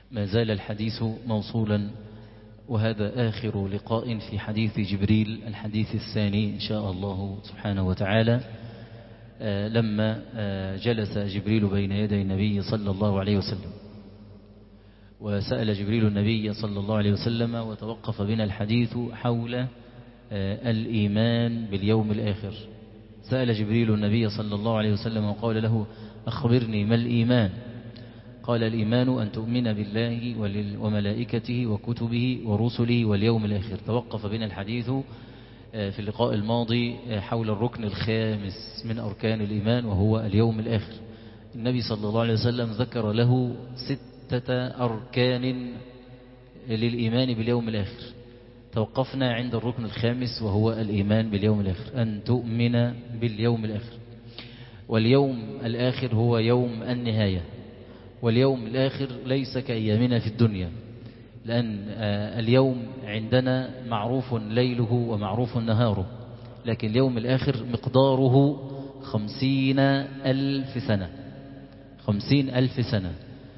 ما زال الحديث موصولا، وهذا آخر لقاء في حديث جبريل، الحديث الثاني إن شاء الله سبحانه وتعالى. لما جلس جبريل بين يدي النبي صلى الله عليه وسلم، وسأل جبريل النبي صلى الله عليه وسلم، وتوقف بنا الحديث حول الإيمان باليوم الآخر. سأل جبريل النبي صلى الله عليه وسلم وقال له: أخبرني ما الإيمان؟ قال: الإيمان أن تؤمن بالله وملائكته وكتبه ورسله واليوم الآخر. توقف بنا الحديث في اللقاء الماضي حول الركن الخامس من أركان الإيمان، وهو اليوم الآخر. النبي صلى الله عليه وسلم ذكر له 6 أركان للإيمان باليوم الآخر. توقفنا عند الركن الخامس وهو الإيمان باليوم الآخر، أن تؤمن باليوم الآخر. واليوم الآخر هو يوم النهاية، واليوم الآخر ليس كأيامنا في الدنيا، لأن اليوم عندنا معروف ليله ومعروف نهاره، لكن اليوم الآخر مقداره 50,000 سنة. 50,000 سنة.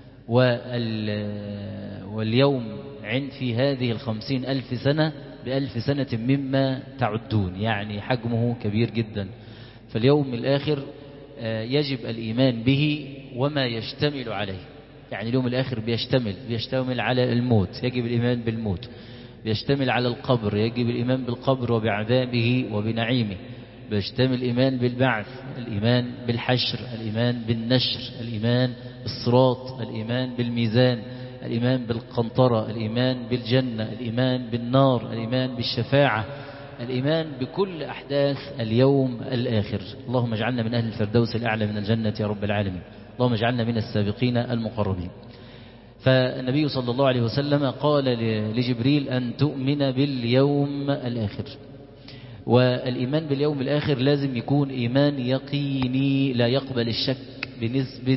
واليوم في هذه 50,000 سنة ب1000 سنة مما تعدون، يعني حجمه كبير جدا. فاليوم الآخر يجب الإيمان به وما يشتمل عليه. يعني اليوم الآخر بيشتمل على الموت، يجب الإيمان بالموت. بيشتمل على القبر، يجب الإيمان بالقبر وبعذابه وبنعيمه. بيشتمل الإيمان بالبعث، الإيمان بالحشر، الإيمان بالنشر، الإيمان بالصراط، الإيمان بالميزان، الإيمان بالقنطرة، الإيمان بالجنة، الإيمان بالنار، الإيمان بالشفاعة، الإيمان بكل أحداث اليوم الآخر. اللهم اجعلنا من أهل الفردوس الأعلى من الجنة يا رب العالمين. اللهم اجعلنا من السابقين المقربين. فالنبي صلى الله عليه وسلم قال لجبريل أن تؤمن باليوم الآخر. والإيمان باليوم الآخر لازم يكون إيمان يقيني لا يقبل الشك بنسبة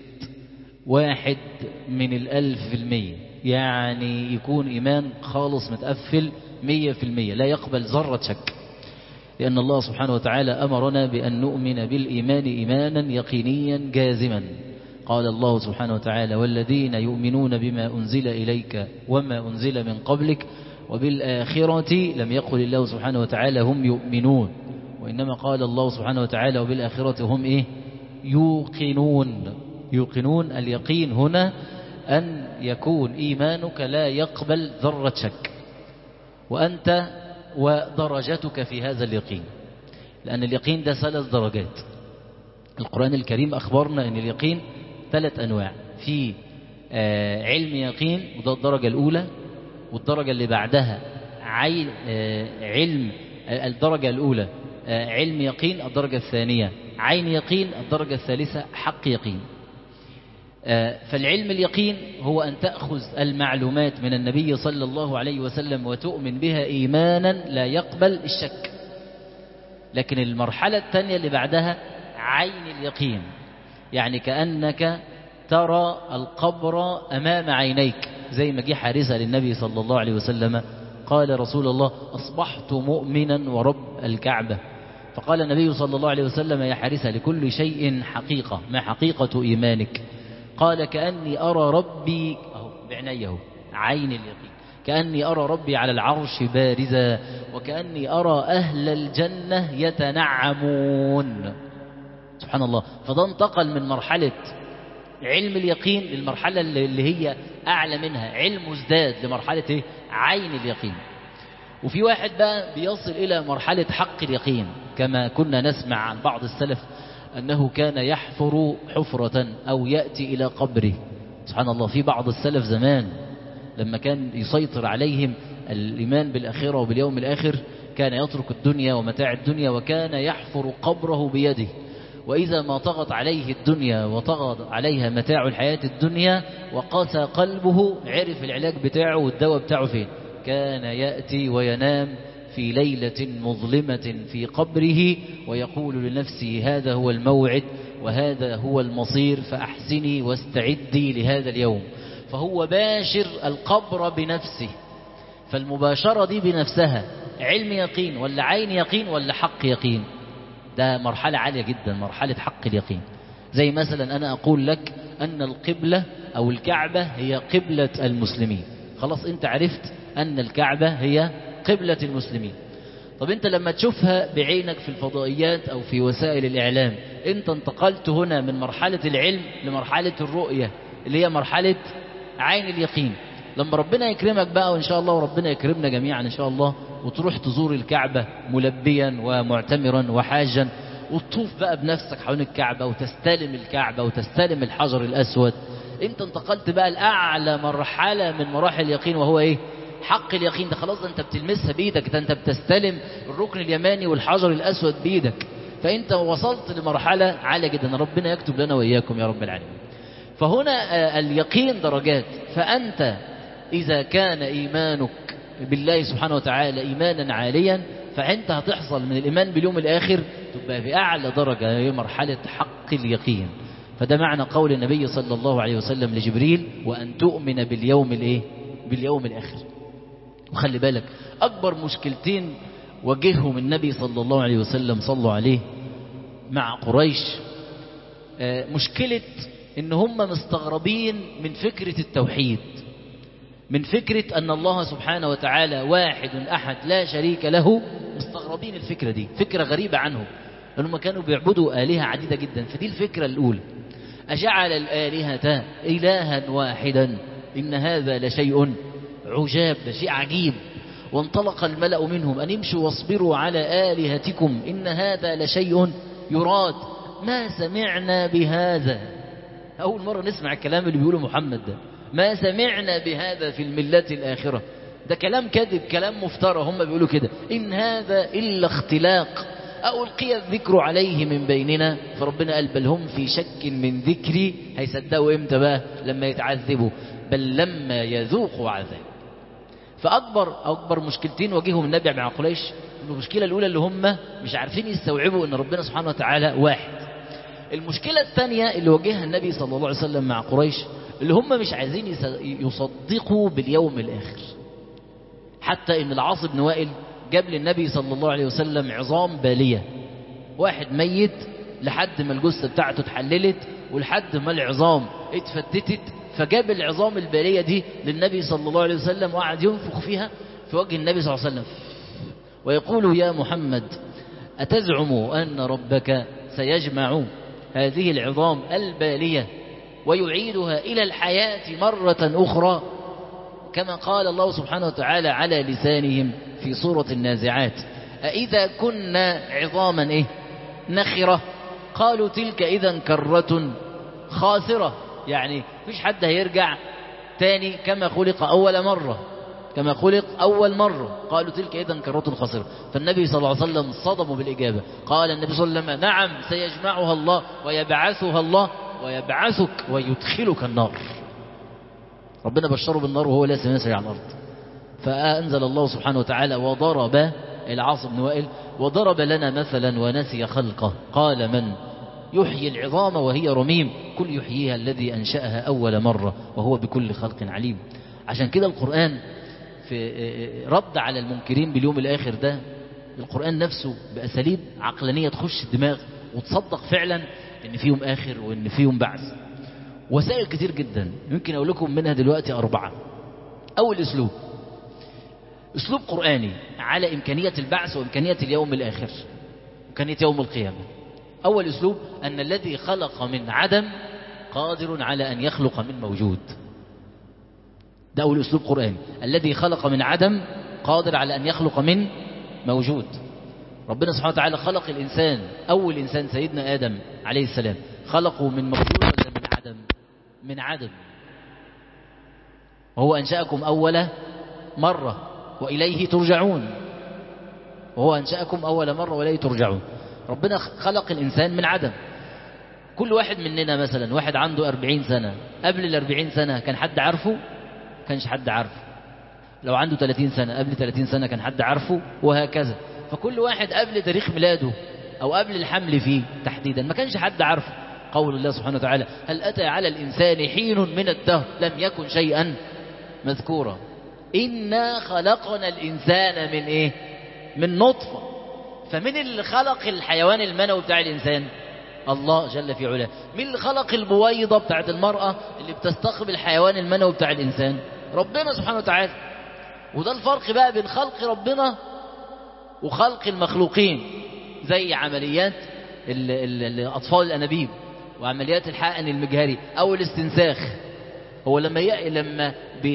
1/1000%. يعني يكون إيمان خالص متقفل 100%، لا يقبل ذرة شك. لأن الله سبحانه وتعالى أمرنا بأن نؤمن بالإيمان إيمانا يقينيا جازما. قال الله سبحانه وتعالى: والذين يؤمنون بما أنزل إليك وما أنزل من قبلك وبالآخرة. لم يقل الله سبحانه وتعالى هم يؤمنون، وإنما قال الله سبحانه وتعالى وبالآخرة هم يوقنون. يوقنون. اليقين هنا أن يكون إيمانك لا يقبل ذرة شك، وأنت ودرجتك في هذا اليقين، لأن اليقين ده 3 درجات. القرآن الكريم أخبرنا أن اليقين 3 أنواع. في علم يقين، وده الدرجة الأولى، والدرجة اللي بعدها علم. الدرجة الأولى علم يقين، الدرجة الثانية عين يقين، الدرجة الثالثة حق يقين. فالعلم اليقين هو أن تأخذ المعلومات من النبي صلى الله عليه وسلم وتؤمن بها إيمانا لا يقبل الشك. لكن المرحلة الثانية اللي بعدها عين اليقين، يعني كأنك ترى القبر أمام عينيك، زي ما جه حارثة للنبي صلى الله عليه وسلم قال: رسول الله أصبحت مؤمنا ورب الكعبة. فقال النبي صلى الله عليه وسلم: يا حارثة، لكل شيء حقيقة، ما حقيقة إيمانك؟ قال: كأني أرى ربي بعنيه، عين اليقين، كأني أرى ربي على العرش بارزا، وكأني أرى أهل الجنة يتنعمون. سبحان الله. فده انتقل من مرحلة علم اليقين للمرحلة اللي هي أعلى منها، علم ازداد، لمرحلة عين اليقين. وفي واحد بقى بيصل إلى مرحلة حق اليقين، كما كنا نسمع عن بعض السلف أنه كان يحفر حفرة أو يأتي إلى قبره. سبحان الله. في بعض السلف زمان لما كان يسيطر عليهم الإيمان بالآخرة وباليوم الآخر، كان يترك الدنيا ومتاع الدنيا، وكان يحفر قبره بيده. وإذا ما طغت عليه الدنيا وطغت عليها متاع الحياة الدنيا وقاسى قلبه، عرف العلاج بتاعه والدواء بتاعه فين. كان يأتي وينام في ليلة مظلمة في قبره ويقول لنفسه: هذا هو الموعد وهذا هو المصير، فأحسني واستعدي لهذا اليوم. فهو باشر القبر بنفسه. فالمباشرة دي بنفسها علم يقين ولا عين يقين ولا حق يقين؟ ده مرحلة عالية جدا، مرحلة حق اليقين. زي مثلا أنا أقول لك أن القبلة أو الكعبة هي قبلة المسلمين. خلاص أنت عرفت أن الكعبة هي قبلة المسلمين. طب أنت لما تشوفها بعينك في الفضائيات أو في وسائل الإعلام، أنت انتقلت هنا من مرحلة العلم لمرحلة الرؤية اللي هي مرحلة عين اليقين. لما ربنا يكرمك بقى وإن شاء الله، وربنا يكرمنا جميعا إن شاء الله، وتروح تزور الكعبة ملبيا ومعتمرا وحاجا، وتطوف بقى بنفسك حول الكعبة وتستلم الكعبة وتستلم الحجر الأسود، أنت انتقلت بقى لأعلى مرحلة من مراحل اليقين، وهو إيه؟ حق اليقين. ده خلاص، ده أنت بتلمسها بإيدك، ده أنت بتستلم الركن اليماني والحجر الأسود بإيدك، فأنت وصلت لمرحلة عالية جدا. ربنا يكتب لنا وإياكم يا رب العالمين. فهنا اليقين درجات. فأنت إذا كان إيمانك بالله سبحانه وتعالى إيمانا عاليا، فأنت هتحصل من الإيمان باليوم الآخر تبقى في أعلى درجة، هي مرحلة حق اليقين. فده معنى قول النبي صلى الله عليه وسلم لجبريل: وأن تؤمن باليوم الإيه؟ باليوم الآخر. وخلي بالك، أكبر مشكلتين واجههم النبي صلى الله عليه وسلم صلوا عليه مع قريش، مشكلة إن هم مستغربين من فكرة التوحيد، من فكرة أن الله سبحانه وتعالى واحد أحد لا شريك له. مستغربين الفكرة دي، فكرة غريبة عنهم، لأنهم كانوا بيعبدوا آلهة عديدة جدا. فدي الفكرة الأولى: أجعل الآلهة إلها واحدا إن هذا لشيء عجاب، ده شيء عجيب. وانطلق الملأ منهم أن امشوا واصبروا على آلهتكم إن هذا لشيء يراد ما سمعنا بهذا. أول مرة نسمع الكلام اللي بيقوله محمد ده، ما سمعنا بهذا في الملة الآخرة. ده كلام كذب، كلام مفترى، هم بيقولوا كده. إن هذا إلا اختلاق أو ألقي الذكر عليه من بيننا. فربنا قال: بل هم في شك من ذكري. هيصدقوا إمتى بقى؟ لما يتعذبوا، بل لما يذوقوا عذاب. فأكبر مشكلتين واجههم النبي مع قريش. المشكلة الأولى اللي هم مش عارفين يستوعبوا أن ربنا سبحانه وتعالى واحد. المشكلة الثانية اللي واجهها النبي صلى الله عليه وسلم مع قريش، اللي هم مش عايزين يصدقوا باليوم الآخر. حتى إن العاص بن وائل جاب للنبي صلى الله عليه وسلم عظام بالية، واحد ميت لحد ما الجثة بتاعته اتحللت ولحد ما العظام اتفتتت، فجاب العظام البالية دي للنبي صلى الله عليه وسلم وقعد ينفخ فيها في وجه النبي صلى الله عليه وسلم ويقول: يا محمد، أتزعم أن ربك سيجمع هذه العظام البالية ويعيدها إلى الحياة مرة أخرى، كما قال الله سبحانه وتعالى على لسانهم في سورة النازعات: أإذا كنا عظاما نخرة قالوا تلك إذا كرة خاسرة. يعني مفيش حد هيرجع تاني كما خلق أول مرة، كما خلق أول مرة. قالوا تلك إذا كرة خاسرة. فالنبي صلى الله عليه وسلم صدموا بالإجابة. قال النبي صلى الله عليه وسلم: نعم، سيجمعها الله ويبعثها الله ويبعثك ويدخلك النار. ربنا بشره بالنار وهو لسه يسري على الأرض. فأنزل الله سبحانه وتعالى: وضرب العاص بن وائل وضرب لنا مثلا ونسي خلقه قال: من يحيي العظام وهي رميم قل يحييها الذي أنشأها أول مرة وهو بكل خلق عليم. عشان كده القرآن في رد على المنكرين باليوم الآخر ده، القرآن نفسه بأساليب عقلانية تخش الدماغ وتصدق فعلا إن فيهم آخر وإن فيهم بعث. وسائل كتير جدا يمكن أقول لكم منها دلوقتي 4. أول أسلوب قرآني على إمكانية البعث وإمكانية اليوم الآخر، إمكانية يوم القيامة. أول أسلوب: أن الذي خلق من عدم قادر على أن يخلق من موجود. ده أول أسلوب قرآني، الذي خلق من عدم قادر على أن يخلق من موجود. ربنا سبحانه وتعالى خلق الإنسان، أول إنسان سيدنا آدم عليه السلام، خلقه من موجود ولا من عدم؟ من عدم. وهو أنشأكم أول مرة وإليه ترجعون. وهو أنشأكم أول مرة وإليه ترجعون. ربنا خلق الإنسان من عدم. كل واحد مننا مثلا، واحد عنده 40 سنة، قبل 40 سنة كان حد عارفه؟ كانش حد عارفه. لو عنده 30 سنة، قبل 30 سنة كان حد عارفه، وهكذا. فكل واحد قبل تاريخ ميلاده أو قبل الحمل فيه تحديدا ما كانش حد عارفه. قول الله سبحانه وتعالى: هل أتى على الإنسان حين من الدهر لم يكن شيئا مذكورا. إنا خلقنا الإنسان من إيه؟ من نطفة. فمن اللي خلق الحيوان المنوي بتاع الإنسان؟ الله جل في علاه. مين اللي خلق البويضة بتاعت المرأة اللي بتستقبل الحيوان المنوي بتاع الإنسان؟ ربنا سبحانه وتعالى. وده الفرق بقى بين خلق ربنا وخلق المخلوقين، زي عمليات أطفال الأنابيب وعمليات الحقن المجهري أو الاستنساخ. هو لما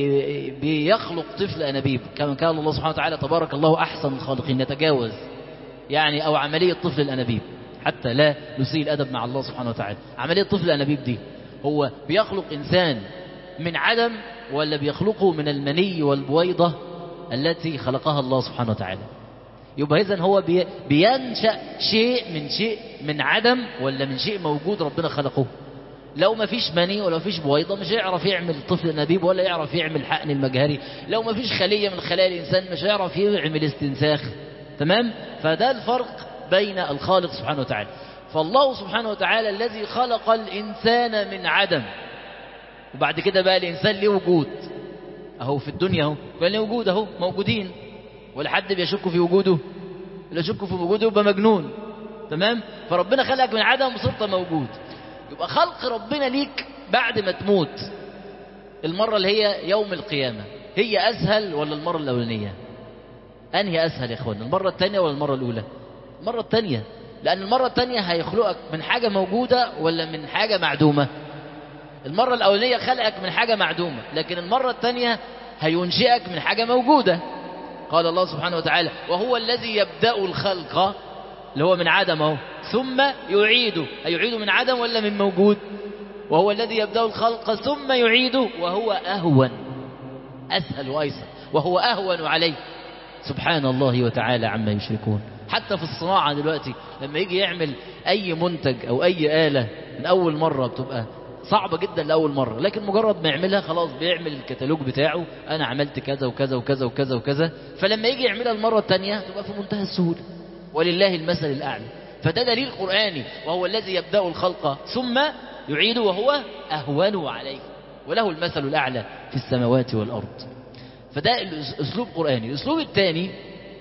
بيخلق طفل أنابيب كما قال الله سبحانه وتعالى تبارك الله أحسن الخالقين، يتجاوز يعني، أو عملية طفل الأنابيب حتى لا نسيء الأدب مع الله سبحانه وتعالى. عملية طفل الأنابيب دي هو بيخلق إنسان من عدم ولا بيخلقه من المني والبويضة التي خلقها الله سبحانه وتعالى؟ يبقى إذن هو بينشأ شيء من عدم ولا من شيء موجود ربنا خلقه؟ لو ما فيش مني ولا فيش بويضة مش هيعرف يعمل طفل نبيب ولا يعرف يعمل حقن المجهري. لو ما فيش خلية من خلايا الإنسان مش هيعرف يعمل استنساخ. تمام؟ فده الفرق بين الخالق سبحانه وتعالى. فالله سبحانه وتعالى الذي خلق الإنسان من عدم، وبعد كده بقى الإنسان له وجود أهو في الدنيا، أهو بقى له وجود، أهو موجودين، ولا حد بيشك في وجوده؟ اللي يشك في وجوده يبقى مجنون. تمام؟ فربنا خلقك من عدم وصرت موجود. يبقى خلق ربنا ليك بعد ما تموت المرة اللي هي يوم القيامة هي أسهل ولا المرة الأولانية؟ أنهي أسهل يا إخوان، المرة الثانية ولا المرة الأولى؟ المرة الثانية، لأن المرة الثانية هيخلقك من حاجة موجودة ولا من حاجة معدومة؟ المرة الأولانية خلقك من حاجة معدومة، لكن المرة الثانية هينشئك من حاجة موجودة. قال الله سبحانه وتعالى وهو الذي يبدأ الخلق، اللي هو من عدم اهو، ثم يعيده. هيعيده من عدم ولا من موجود؟ وهو الذي يبدأ الخلق ثم يعيده وهو أهون، أسهل وأيسر، وهو أهون عليه سبحان الله وتعالى عما يشركون. حتى في الصناعة دلوقتي لما يجي يعمل أي منتج أو أي آلة من أول مرة بتبقى صعبة جدا لأول مرة، لكن مجرد ما يعملها خلاص بيعمل الكتالوج بتاعه، أنا عملت كذا وكذا وكذا وكذا وكذا، فلما يجي يعملها المرة الثانية تبقى في منتهى السهولة، ولله المثل الأعلى. فده دليل قرآني، وهو الذي يبدأ الخلق ثم يعيده وهو أهون عليه وله المثل الأعلى في السماوات والأرض. فده أسلوب قرآني. الأسلوب الثاني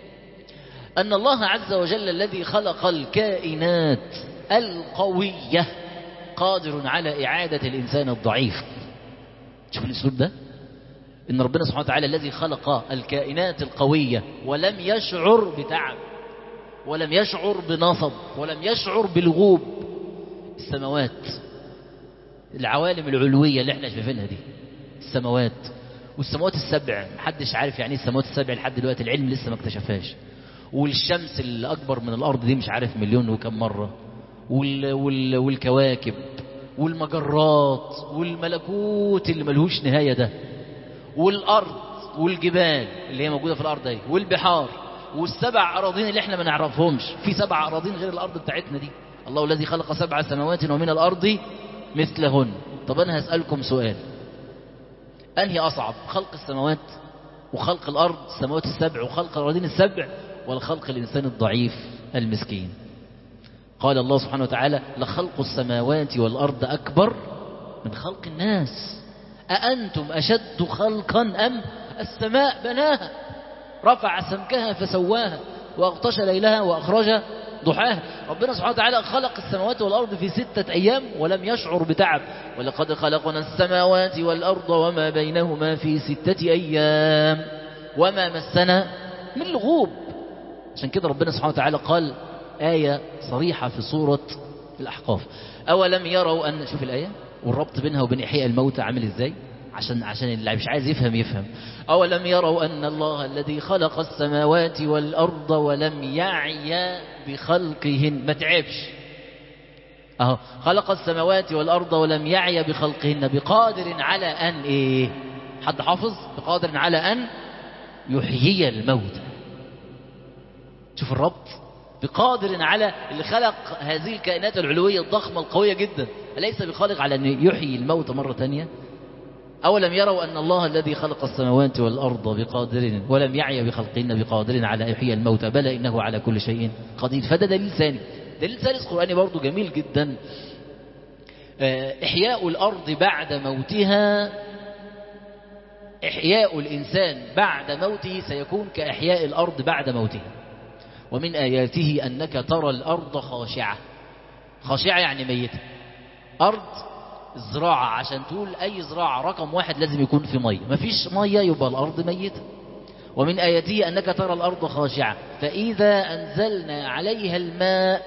أن الله عز وجل الذي خلق الكائنات القوية قادر على إعادة الإنسان الضعيف. شوف الأسلوب ده، إن ربنا سبحانه وتعالى الذي خلق الكائنات القوية ولم يشعر بتعب ولم يشعر بنصب ولم يشعر بالغوب. السماوات، العوالم العلوية اللي احنا شايفينها دي، السماوات والسماوات السبع، محدش عارف يعني ايه السماوات السبع لحد دلوقتي، العلم لسه ما اكتشفهاش. والشمس اللي أكبر من الأرض دي مش عارف مليون وكم مرة، والكواكب والمجرات والملكوت اللي ملهوش نهاية ده، والأرض والجبال اللي هي موجودة في الأرض دي، والبحار، والسبع أراضين اللي احنا ما نعرفهمش. في 7 أراضين غير الأرض بتاعتنا دي. الله الذي خلق 7 سماوات ومن الأرض مثلهن. طب أنا هسألكم سؤال، أنهي أصعب، خلق السماوات وخلق الأرض، السماوات السبع وخلق الأراضين السبع، ولا خلق الإنسان الضعيف المسكين؟ قال الله سبحانه وتعالى لخلق السماوات والأرض أكبر من خلق الناس أأنتم أشد خلقا أم السماء بناها رفع سمكها فسواها وأغطش ليلها وأخرج ضحاها. ربنا سبحانه وتعالى خلق السماوات والأرض في 6 أيام ولم يشعر بتعب. ولقد خلقنا السماوات والأرض وما بينهما في 6 أيام وما مسنا من لغوب. عشان كده ربنا سبحانه وتعالى قال آية صريحة في سورة الأحقاف، أولم يروا أن، شوف الآية والربط بينها وبين إحياء الموتى عامل إزاي، عشان اللي مش عايز يفهم. أولم يروا أن الله الذي خلق السماوات والأرض ولم يعي بخلقهن، ما تعبش أهو، خلق السماوات والأرض ولم يعي بخلقهن بقادر على أن إيه، حد حافظ، بقادر على أن يحيي الموتى. شوف الربط، بقادر على، اللي خلق هذه الكائنات العلوية الضخمة القوية جدا أليس بخالق على أن يحيي الموتى مرة تانية؟ أولم يروا أن الله الذي خلق السماوات والأرض بقادر ولم يعي بخلقهن بقادر على يحيي الموتى بلى إنه على كل شيء قدير. فده دليل ثاني. دليل ثالث قرآني برضو جميل جدا، إحياء الأرض بعد موتها، إحياء الإنسان بعد موته سيكون كإحياء الأرض بعد موتها. ومن آياته أنك ترى الأرض خاشعة خاشعة يعني ميتة. أرض الزراعة عشان تقول أي زراعة رقم واحد لازم يكون في مية، مفيش مية يبقى الأرض ميتة. ومن آياته أنك ترى الأرض خاشعة فإذا أنزلنا عليها الماء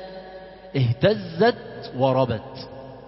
اهتزت وربت.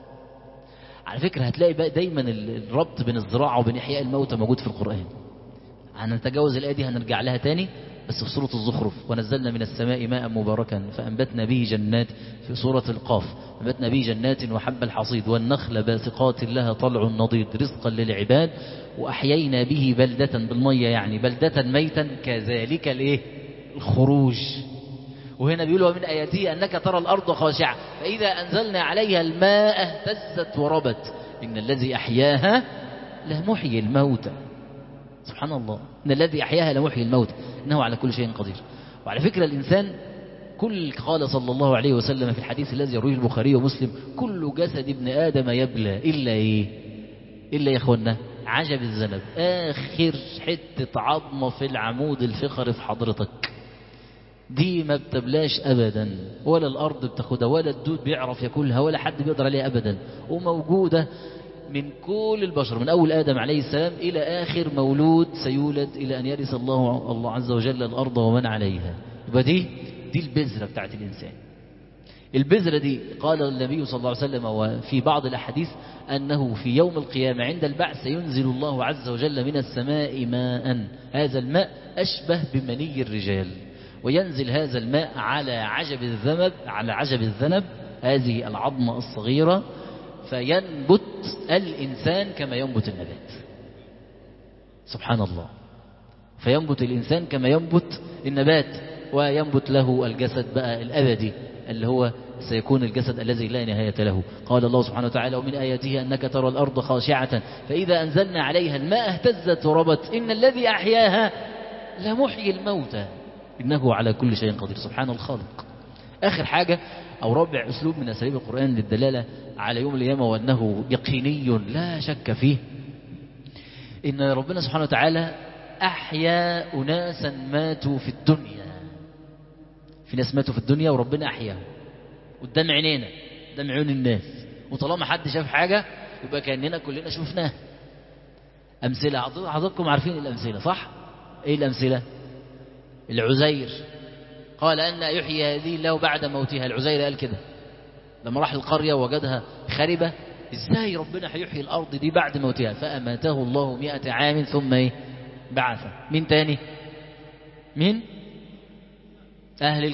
على فكرة هتلاقي بقى دايما الربط بين الزراعة وبين إحياء الموتى موجود في القرآن. هنتجاوز الآية دي هنرجع لها تاني بس في سورة الزخرف. ونزلنا من السماء ماء مباركا فأنبتنا به جنات، في سورة القاف أنبتنا به جنات وحب الحصيد والنخل باسقات لها طلع نضيد رزقا للعباد وأحيينا به بلدة بالمية يعني بلدة ميتا كذلك الايه الخروج. وهنا بيقولوا من آياته أنك ترى الأرض خاشعة فإذا أنزلنا عليها الماء اهتزت وربت إن الذي أحياها لمحيي الموتى. سبحان الله، إن الذي أحياها لمحيي الموت إنه على كل شيء قدير. وعلى فكرة الإنسان قال صلى الله عليه وسلم في الحديث الذي يرويه البخاري ومسلم كل جسد ابن آدم يبلى إلا إيه؟ إلا يا إخوانا عجب الذنب، آخر حتة عظمة في العمود الفقري في حضرتك دي ما بتبلاش أبدا، ولا الأرض بتاخدها ولا الدود بيعرف ياكلها ولا حد بيقدر عليها أبدا، وموجودة من كل البشر من أول آدم عليه السلام إلى آخر مولود سيولد إلى أن يرث الله عز وجل الأرض ومن عليها. يبقى دي البذرة بتاعت الإنسان. البذرة دي قال النبي صلى الله عليه وسلم وفي بعض الأحاديث أنه في يوم القيامة عند البعث ينزل الله عز وجل من السماء ماء، هذا الماء أشبه بمني الرجال، وينزل هذا الماء على عجب الذنب هذه العظمة الصغيرة فينبت الإنسان كما ينبت النبات. سبحان الله، فينبت الإنسان كما ينبت النبات وينبت له الجسد بقى الأبدي اللي هو سيكون الجسد الذي لا نهاية له. قال الله سبحانه وتعالى ومن آياته أنك ترى الأرض خاشعة فإذا أنزلنا عليها الماء اهتزت وربت إن الذي أحياها لمحيي الموتى إنه على كل شيء قدير. سبحان الخالق. آخر حاجة أو رابع أسلوب من أساليب القرآن للدلالة على يوم القيامة وأنه يقيني لا شك فيه، إن ربنا سبحانه وتعالى أحيا أناسا ماتوا في الدنيا. في ناس ماتوا في الدنيا وربنا أحياهم قدام عينينا قدام عيون الناس، وطالما حد شاف حاجة يبقى كأننا كلنا شفناها. أمثلة حضراتكم عارفين الأمثلة صح؟ إيه الأمثلة؟ العزير قال أن يحيي هذه الله بعد موتها. العزير قال كده لما راح القرية وجدها خربة، إزاي ربنا هيحيي الأرض دي بعد موتها؟ فأماته الله 100 عام ثم بعثه. مين تاني؟ مين؟ أهل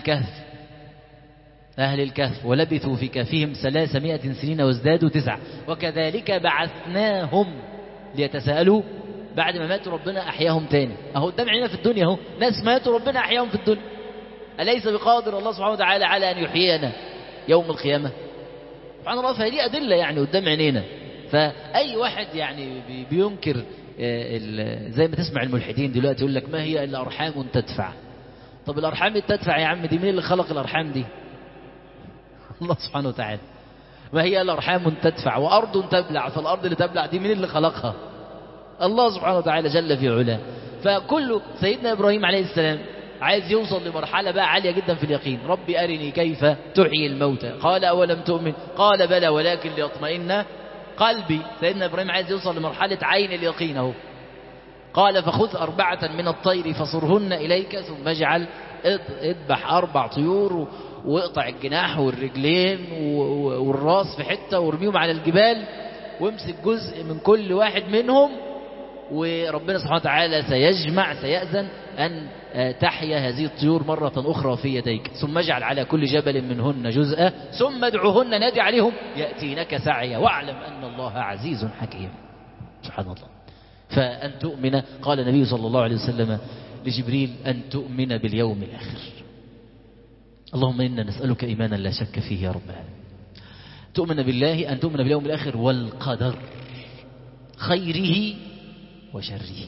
الكهف ولبثوا في كهفهم 300 سنين وازدادوا 9 وكذلك بعثناهم ليتساءلوا بعد ما ماتوا ربنا أحياهم تاني. أهو قدام عيننا في الدنيا أهو ناس ماتوا ربنا أحياهم في الدنيا. أليس بقادر الله سبحانه وتعالى على أن يحيينا يوم القيامة؟ سبحان الله. فهذه أدلة يعني قدام عينينا. فأي واحد يعني بينكر زي ما تسمع الملحدين دلوقتي يقول لك ما هي إلا أرحام تدفع. طب الأرحام تدفع يا عم دي مين اللي خلق الأرحام دي؟ الله سبحانه وتعالى. ما هي إلا أرحام تدفع وأرض تبلع، فالأرض اللي تبلع دي مين اللي خلقها؟ الله سبحانه وتعالى جل في علاه. فكل سيدنا إبراهيم عليه السلام عايز يوصل لمرحلة بقى عالية جدا في اليقين. ربي أرني كيف تحيي الموتى قال أولم تؤمن قال بلى ولكن ليطمئن قلبي. سيدنا إبراهيم عايز يوصل لمرحلة عين اليقين اهو. قال فخذ 4 من الطير فصرهن إليك ثم اجعل اذبح 4 طيور واقطع الجناح والرجلين والراس في حتة وارميهم على الجبال وامسك جزء من كل واحد منهم وربنا سبحانه وتعالى سيأذن أن تحيا هذه الطيور مرة أخرى في يديك ثم اجعل على كل جبل منهن جزءا ثم ادعوهن نادي عليهم يأتينك سعيا واعلم أن الله عزيز حكيم. سبحان الله. فأن تؤمن قال النبي صلى الله عليه وسلم لجبريل أن تؤمن باليوم الآخر. اللهم إنا نسألك إيمانا لا شك فيه يا رب العالمين. تؤمن بالله أن تؤمن باليوم الآخر والقدر خيره وشره.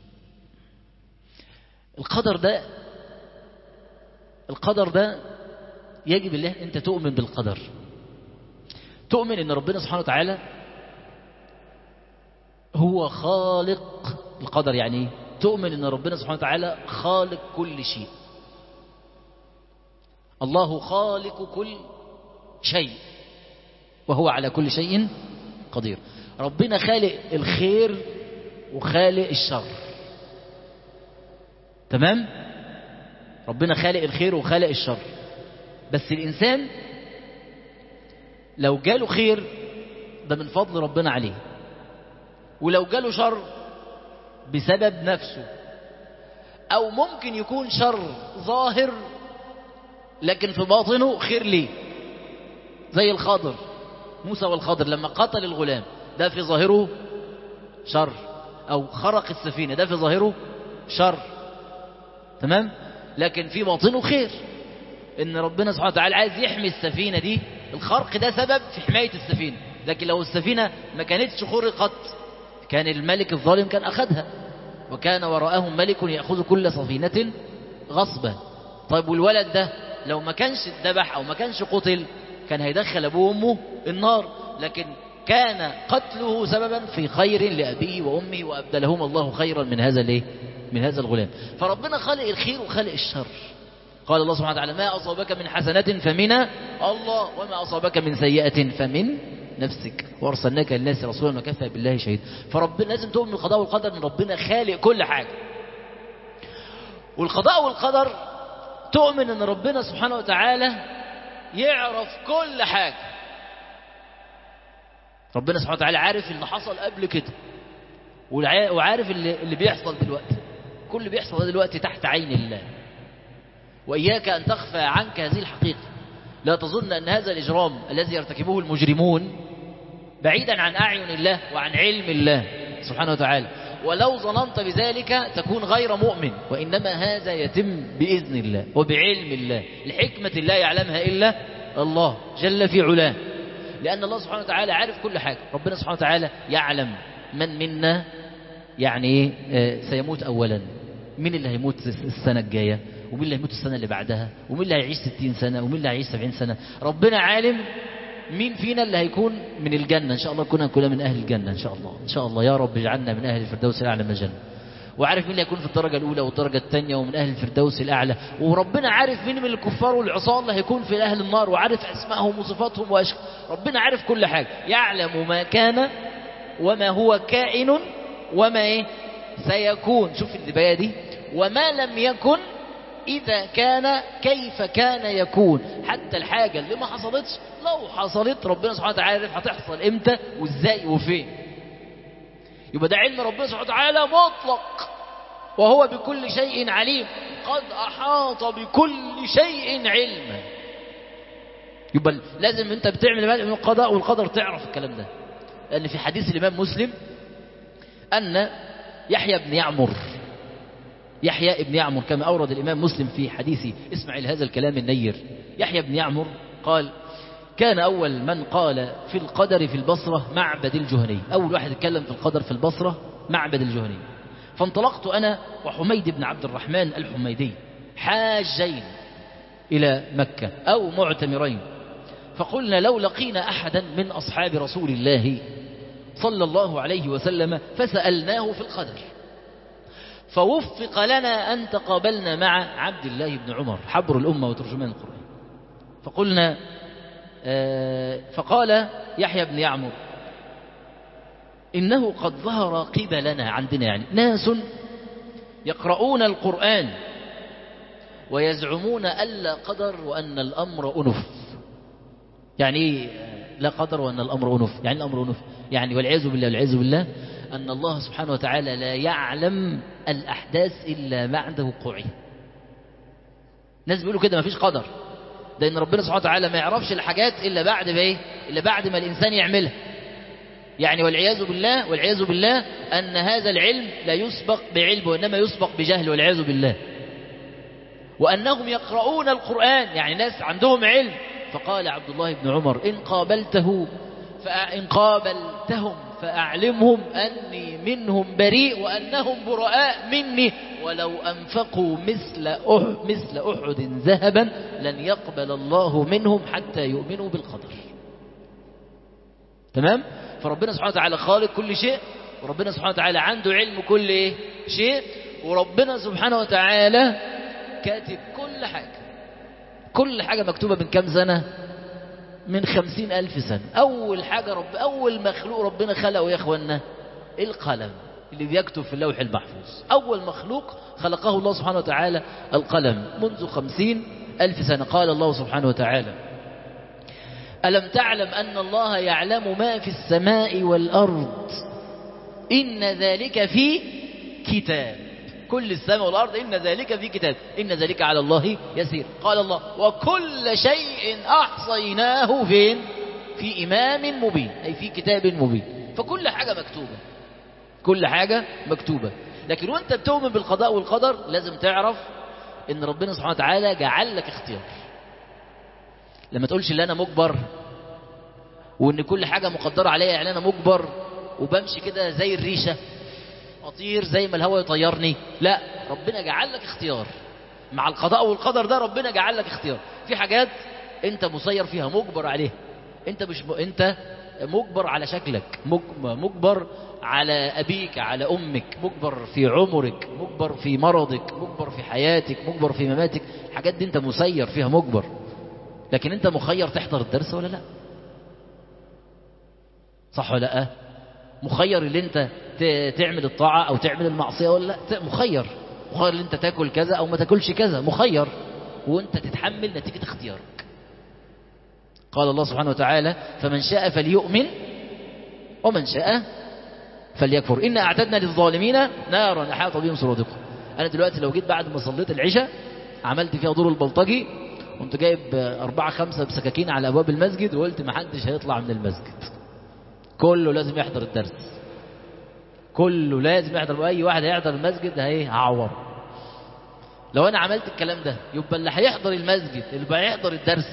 القدر ده يجب الله أنت تؤمن بالقدر. تؤمن أن ربنا سبحانه وتعالى هو خالق القدر. يعني تؤمن أن ربنا سبحانه وتعالى خالق كل شيء. الله خالق كل شيء وهو على كل شيء قدير. ربنا خالق الخير وخالق الشر، تمام؟ ربنا خالق الخير وخالق الشر، بس الإنسان لو جاله خير ده من فضل ربنا عليه، ولو جاله شر بسبب نفسه، أو ممكن يكون شر ظاهر لكن في باطنه خير ليه، زي الخضر، موسى والخضر لما قتل الغلام ده في ظاهره شر، أو خرق السفينة ده في ظاهره شر، تمام؟ لكن في باطنه خير، إن ربنا سبحانه وتعالى عايز يحمي السفينة دي، الخرق ده سبب في حماية السفينة، لكن لو السفينة ما كانتش خرقت كان الملك الظالم كان أخذها، وكان وراءهم ملك يأخذ كل سفينة غصبا. طيب والولد ده لو ما كانش اتذبح أو ما كانش قتل كان هيدخل أبوه وأمه النار، لكن كان قتله سببا في خير لأبيه وأمه، وأبدلهم الله خيرا من هذا من هذا الغلام. فربنا خلق الخير وخلق الشر. قال الله سبحانه وتعالى: ما أصابك من حسنة فمن الله، وما أصابك من سيئة فمن نفسك، وأرسلناك للناس رسولا وكفى بالله شهيدا. فربنا لازم تؤمن بالقضاء والقدر، ان ربنا خالق كل حاجة. والقضاء والقدر تؤمن ان ربنا سبحانه وتعالى يعرف كل حاجة. ربنا سبحانه وتعالى عارف اللي حصل قبل كده، وعارف اللي بيحصل دلوقتي، كل اللي بيحصل دلوقتي تحت عين الله. وإياك أن تخفى عنك هذه الحقيقة. لا تظن أن هذا الإجرام الذي يرتكبه المجرمون بعيدا عن أعين الله وعن علم الله سبحانه وتعالى، ولو ظننت بذلك تكون غير مؤمن، وإنما هذا يتم بإذن الله وبعلم الله، لحكمة لا يعلمها إلا الله جل في علاه، لأن الله سبحانه وتعالى عارف كل حاجة. ربنا سبحانه وتعالى يعلم من منا يعني سيموت أولا، مين اللي هيموت السنة الجاية، ومين اللي هيموت السنة اللي بعدها، ومين اللي هيعيش 60 سنة، ومين اللي هيعيش 70 سنة. ربنا عالم مين فينا اللي هيكون من الجنة، إن شاء الله كنا من أهل الجنة إن شاء الله، إن شاء الله يا رب اجعلنا من أهل الفردوس الأعلى من الجنة. وعارف مين اللي هيكون في الدرجة الأولى والدرجة الثانية ومن أهل الفردوس الأعلى. وربنا عارف مين من الكفار والعصاة اللي هيكون في أهل النار، وعارف أسمائهم وصفاتهم ربنا عارف كل حاجة، يعلم ما كان وما هو كائن وما سيكون. شوف الدباية دي، وما لم يكن إذا كان كيف كان يكون. حتى الحاجة اللي ما حصلتش لو حصلت ربنا سبحانه وتعالى عارف هتحصل إمتى وإزاي وفين. يبقى ده علم ربنا سبحانه وتعالى مطلق، وهو بكل شيء عليم، قد أحاط بكل شيء علما. يبقى لازم أنت بتعمل القضاء والقدر تعرف الكلام ده، لأن في حديث الإمام مسلم أن يحيى بن يعمر كما أورد الإمام مسلم في حديث اسمع هذا الكلام النير. يحيى بن يعمر قال: كان أول من قال في القدر في البصرة معبد الجهني. أول واحد اتكلم في القدر في البصرة معبد الجهني. فانطلقت أنا وحميد بن عبد الرحمن الحميدي حاجين إلى مكة أو معتمرين، فقلنا: لو لقينا أحدا من أصحاب رسول الله صلى الله عليه وسلم فسألناه في القدر، فوفق لنا أن تقابلنا مع عبد الله بن عمر حبر الأمة وترجمان القرآن. فقلنا فقال يحيى بن يعمر: إنه قد ظهر قبلنا، عندنا يعني ناس يقرؤون القرآن ويزعمون ألا قدر وأن الأمر أنف. يعني لا قدر وأن الأمر أنف، يعني الأمر أنف يعني والعياذ بالله أن الله سبحانه وتعالى لا يعلم الأحداث إلا بعد وقوعها. ناس بيقولوا كده ما فيش قدر، ده إن ربنا سبحانه وتعالى ما يعرفش الحاجات إلا بعد ما الإنسان يعملها. يعني والعياذ بالله أن هذا العلم لا يسبق بعلم وإنما يسبق بجهل والعياذ بالله. وأنهم يقرؤون القرآن، يعني ناس عندهم علم. فقال عبد الله بن عمر: إن قابلتهم فأعلمهم أني منهم بريء وأنهم براء مني، ولو أنفقوا مثل أحد ذهبا لن يقبل الله منهم حتى يؤمنوا بالقدر. تمام؟ فربنا سبحانه وتعالى خالق كل شيء، وربنا سبحانه وتعالى عنده علم كل شيء، وربنا سبحانه وتعالى كاتب كل حاجة مكتوبة من كام سنة؟ من 50,000 سنة. أول حاجة أول مخلوق ربنا خلقه يا أخوانا القلم اللي بيكتب في اللوح المحفوظ. أول مخلوق خلقه الله سبحانه وتعالى القلم منذ 50,000 سنة. قال الله سبحانه وتعالى: ألم تعلم أن الله يعلم ما في السماء والأرض إن ذلك في كتاب. كل السماء والأرض إن ذلك في كتاب، إن ذلك على الله يسير. قال الله: وكل شيء أحصيناه فين؟ في إمام مبين، أي في كتاب مبين. فكل حاجة مكتوبة، كل حاجة مكتوبة. لكن وانت بتؤمن بالقضاء والقدر لازم تعرف ان ربنا سبحانه وتعالى جعل لك اختيار. لما تقولش ان انا مجبر وان كل حاجة مقدرة عليا، يعني انا مجبر وبمشي كده زي الريشة اطير زي ما الهواء يطيرني. لا، ربنا جعل لك اختيار مع القضاء والقدر. ده ربنا جعل لك اختيار. في حاجات انت مسير فيها، مجبر عليها. انت مجبر على شكلك، مجبر على أبيك، على أمك، مجبر في عمرك، مجبر في مرضك، مجبر في حياتك، مجبر في مماتك. الحاجات دي انت مسير فيها، مجبر. لكن انت مخير تحضر الدرس ولا لا؟ صح ولا لا؟ مخير اللي انت تعمل الطاعة او تعمل المعصية ولا لا؟ مخير اللي انت تاكل كذا او ما تاكلش كذا، مخير. وانت تتحمل نتيجة اختيارك. قال الله سبحانه وتعالى: فمن شاء فليؤمن ومن شاء فليكفر إنا أعتدنا للظالمين نارا أحاط بهم سرادقها. أنا دلوقتي لو جيت بعد ما صليت العشاء عملت فيها دور البلطجي، كنت جايب 4-5 بسكاكين على أبواب المسجد وقلت ما حدش هيطلع من المسجد، كله لازم يحضر الدرس، كله لازم يحضر، أي واحد هيحضر المسجد هعور. لو أنا عملت الكلام ده يبقى اللي هيحضر المسجد اللي هيحضر الدرس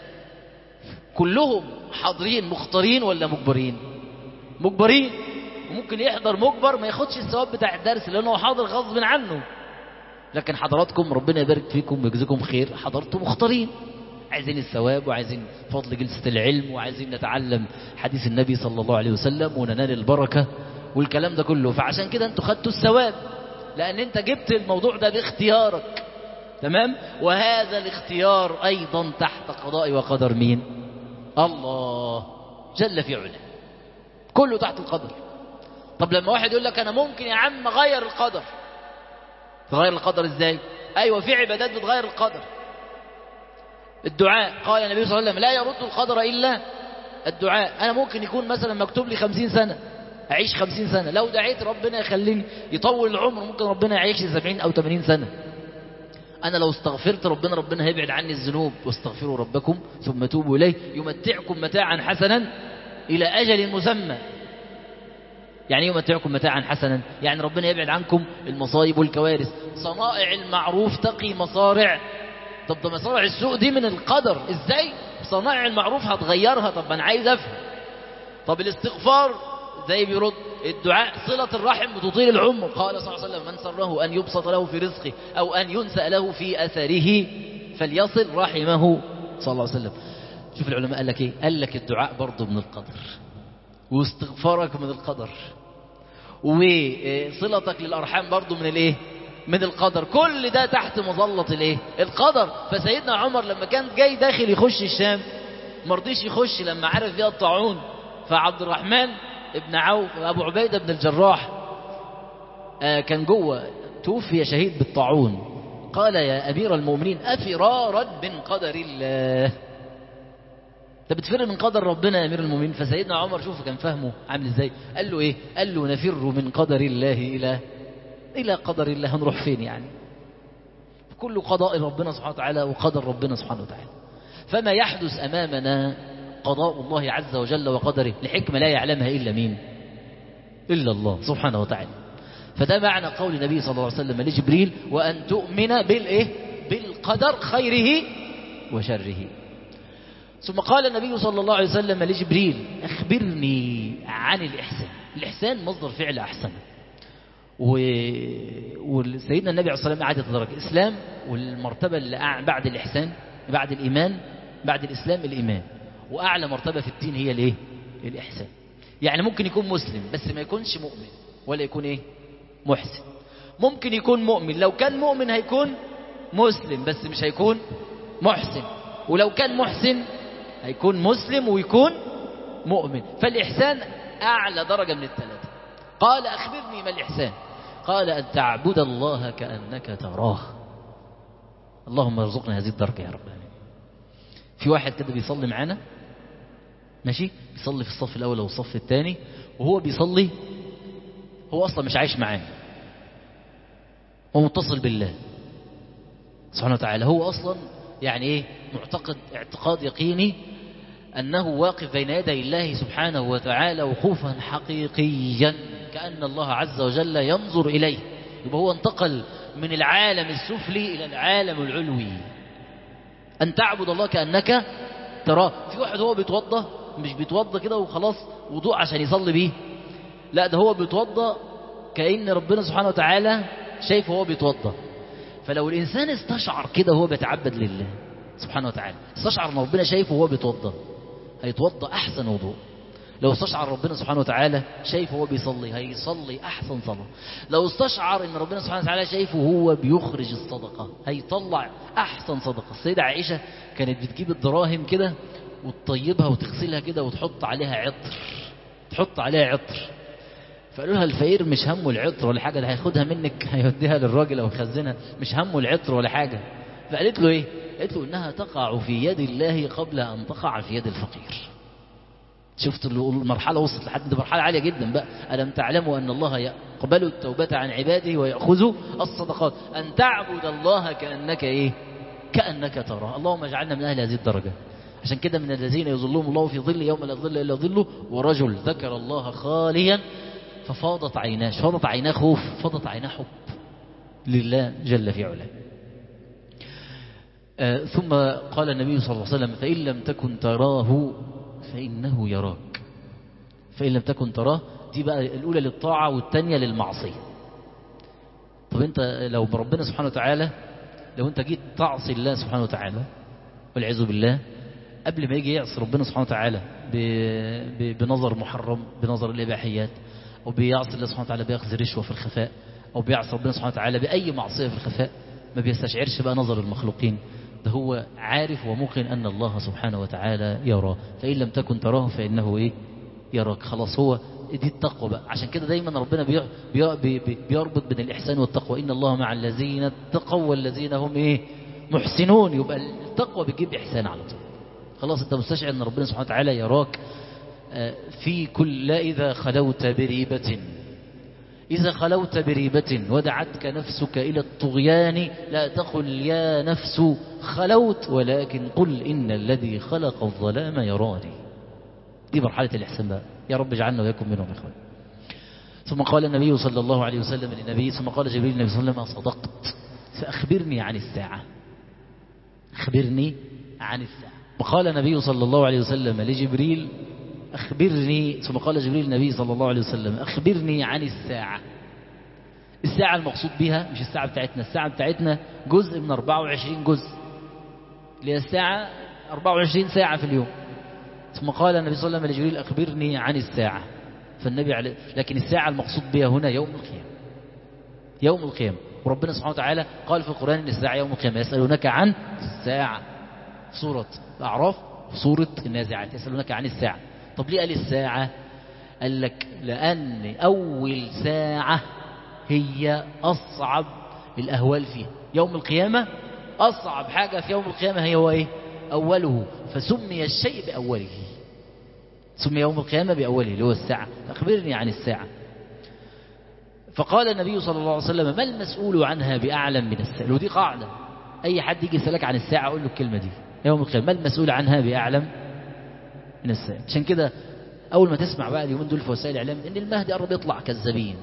كلهم حاضرين مختارين ولا مجبرين؟ مجبرين. وممكن يحضر مجبر ما ياخدش الثواب بتاع الدرس لأنه حاضر غصب عنه. لكن حضراتكم ربنا يبارك فيكم ويجزيكم خير، حضرتوا مختارين، عايزين الثواب وعايزين فضل جلسة العلم وعايزين نتعلم حديث النبي صلى الله عليه وسلم وننال البركة والكلام ده كله. فعشان كده انتوا خدتوا الثواب لأن انت جبت الموضوع ده باختيارك. تمام؟ وهذا الاختيار أيضا تحت قضاء وقدر مين؟ الله جل في علاه، كله تحت القدر. طب لما واحد يقول لك أنا ممكن يا عم أغير القدر، تغير القدر إزاي؟ أيوة، في عبادات بتغير القدر. الدعاء، قال النبي صلى الله عليه وسلم: لا يرد القدر إلا الدعاء. أنا ممكن يكون مثلا مكتوب لي 50 سنة أعيش 50 سنة، لو دعيت ربنا يخليني يطول العمر، ممكن ربنا يعيش 70 أو 80 سنة. أنا لو استغفرت ربنا هيبعد عني الذنوب. واستغفروا ربكم ثم توبوا إليه يمتعكم متاعا حسنا إلى أجل مسمى. يعني يمتعكم متاعا حسنا، يعني ربنا يبعد عنكم المصايب والكوارث. صنائع المعروف تقي مصارع. طب ده مصارع السوء دي من القدر، ازاي صنائع المعروف هتغيرها؟ طب انا عايز افهم. طب الاستغفار زي بيرد الدعاء، صلة الرحم بتطيل العمر. قال صلى الله عليه وسلم: من سره أن يبسط له في رزقه أو أن ينسأ له في أثره فليصل رحمه صلى الله عليه وسلم. شوف العلماء قال لك ايه؟ قال لك الدعاء برضه من القدر، واستغفارك من القدر، وصلتك للأرحام برضو من الايه؟ من القدر. كل ده تحت مظلة الايه؟ القدر. فسيدنا عمر لما كان جاي داخل يخش الشام مرضيش يخش لما عرف فيها الطاعون. فعبد الرحمن ابن عوف ابو عبيدة بن الجراح كان جوه، توفي شهيد بالطاعون. قال: يا أمير المؤمنين أفرارا من قدر الله، انت بتفر من قدر ربنا يا امير المؤمنين؟ فسيدنا عمر شوف كان فهمه عامل ازاي. قال له ايه؟ قال له: نفر من قدر الله الى قدر الله. هنروح فين يعني؟ كل قضاء ربنا سبحانه وتعالى وقدر ربنا سبحانه وتعالى. فما يحدث امامنا قضاء الله عز وجل وقدره لحكمة لا يعلمها الا مين؟ الا الله سبحانه وتعالى. فده معنى قول النبي صلى الله عليه وسلم لجبريل: وان تؤمن بالايه؟ بالقدر خيره وشره. ثم قال النبي صلى الله عليه وسلم لجبريل: أخبرني عن الإحسان. الإحسان مصدر فعل أحسن. وسيدنا النبي عليه الصلاة والسلام قعد يتدرج الإسلام، والمرتبة اللي بعد الإحسان بعد الإيمان بعد الإسلام الإيمان، وأعلى مرتبة في الدين هي الإيه؟ الإحسان. يعني ممكن يكون مسلم بس ما يكونش مؤمن، ولا يكون إيه؟ محسن. ممكن يكون مؤمن، لو كان مؤمن هيكون مسلم بس مش هيكون محسن، ولو كان محسن هيكون مسلم ويكون مؤمن. فالإحسان أعلى درجة من الثلاثة. قال أخبرني ما الإحسان؟ قال أن تعبد الله كأنك تراه. اللهم ارزقنا هذه الدرجة يا رب. في واحد كده بيصلي معانا ماشي، بيصلي في الصف الأول أو الصف الثاني، وهو بيصلي هو أصلا مش عايش معانا، هو متصل بالله سبحانه وتعالى. هو أصلا يعني إيه، معتقد اعتقاد يقيني أنه واقف بين يدي الله سبحانه وتعالى وقوفا حقيقيا كأن الله عز وجل ينظر إليه. يبقى هو انتقل من العالم السفلي إلى العالم العلوي. أن تعبد الله كأنك تراه. في واحد هو بيتوضى، مش بيتوضى كده وخلاص وضوء عشان يصلي بيه، لا ده هو بيتوضى كأن ربنا سبحانه وتعالى شايف هو بيتوضى. فلو الإنسان استشعر كده وهو بيتعبد لله سبحانه وتعالى، استشعر أن ربنا شايفه وهو بيتوضى، هيتوضى أحسن وضوء. لو استشعر ربنا سبحانه وتعالى شايفه وهو بيصلي، هيصلي أحسن صلاة. لو استشعر أن ربنا سبحانه وتعالى شايفه وهو بيخرج الصدقة، هيطلع أحسن صدقة. السيدة عائشة كانت بتجيب الدراهم كده وتطيبها وتغسلها كده وتحط عليها عطر، تحط عليها عطر. فقالوا لها الفقير مش همه العطر ولا حاجة، ده هياخدها منك هيوديها للراجل أو يخزنها، مش همه العطر ولا حاجة. فقالت له إيه؟ قالت له إنها تقع في يد الله قبل أن تقع في يد الفقير. شفت المرحلة وصلت لحد دي، مرحلة عالية جدا بقى. ألم تعلموا أن الله يقبل التوبة عن عباده ويأخذ الصدقات. أن تعبد الله كأنك إيه؟ كأنك تراه. اللهم اجعلنا من أهل هذه الدرجة. عشان كده من الذين يظلهم الله في ظل يوم لا ظل إلا ظله، ورجل ذكر الله خاليا ففاضت عيناه. فاضت عيناه خوف، فاضت عيناه حب لله جل في علاه. ثم قال النبي صلى الله عليه وسلم فإن لم تكن تراه فإنه يراك. فإن لم تكن تراه دي بقى الأولى للطاعة والثانية للمعصية. طب أنت لو بربنا سبحانه وتعالى، لو أنت جيت تعصي الله سبحانه وتعالى والعياذ بالله، قبل ما يجي يعصي ربنا سبحانه وتعالى بنظر محرم، بنظر الإباحيات، أو بيعصي الله سبحانه وتعالى بيأخذ رشوة في الخفاء، أو بيعصي ربنا سبحانه وتعالى بأي معصية في الخفاء، ما بيستشعرش بقى نظر المخلوقين، ده هو عارف وموقن أن الله سبحانه وتعالى يراه. فإن لم تكن تراه فإنه إيه؟ يراك. خلاص هو دي التقوى بقى. عشان كده دايما ربنا بيربط بين الإحسان والتقوى. إن الله مع الذين اتقوا والذين هم إيه؟ محسنون. يبقى التقوى بتجيب إحسان على طول. خلاص أنت مستشعر أن ربنا سبحانه وتعالى يراك في كل. لا إذا خلوت بريبة، إذا خلوت بريبة ودعتك نفسك إلى الطغيان لا تقل يا نفس خلوت، ولكن قل إن الذي خلق الظلام يراني. دي مرحلة الإحسان بقى. يا رب اجعلنا وياكم منهم إخوان. ثم قال النبي صلى الله عليه وسلم للنبي، ثم قال جبريل النبي صلى الله عليه وسلم صدقت فأخبرني عن الساعة. أخبرني عن الساعة. وقال النبي صلى الله عليه وسلم لجبريل أخبرني، ثم قال جبريل النبي صلى الله عليه وسلم أخبرني عن الساعة. الساعة المقصود بها مش الساعة بتاعتنا، الساعة بتاعتنا جزء من 24 جزء، اللي هي الساعة 24 ساعة في اليوم. ثم قال النبي صلى الله عليه وسلم لجبريل أخبرني عن الساعة. فالنبي عليه، لكن الساعة المقصود بها هنا يوم القيامة. يوم القيامة. وربنا سبحانه وتعالى قال في القرآن إن الساعة يوم القيامة. يسألونك عن الساعة، سورة الأعراف، سورة النازعات، يسألونك عن الساعة. طب ليه قال الساعة؟ قال لك لأن أول ساعة هي أصعب الأهوال فيها. يوم القيامة أصعب حاجة في يوم القيامة هي هو إيه؟ أوله، فسمي الشيء بأوله. سمي يوم القيامة بأوله اللي هو الساعة. أخبرني عن الساعة. فقال النبي صلى الله عليه وسلم ما المسؤول عنها بأعلم من السائل. ودي قاعدة، أي حد يجي يسألك عن الساعة أقول له الكلمة دي يوم القيامة، ما المسؤول عنها بأعلم من السائل. عشان كده أول ما تسمع بقى اليومين دول في وسائل الإعلام إن المهدي قرب يطلع، كذابين.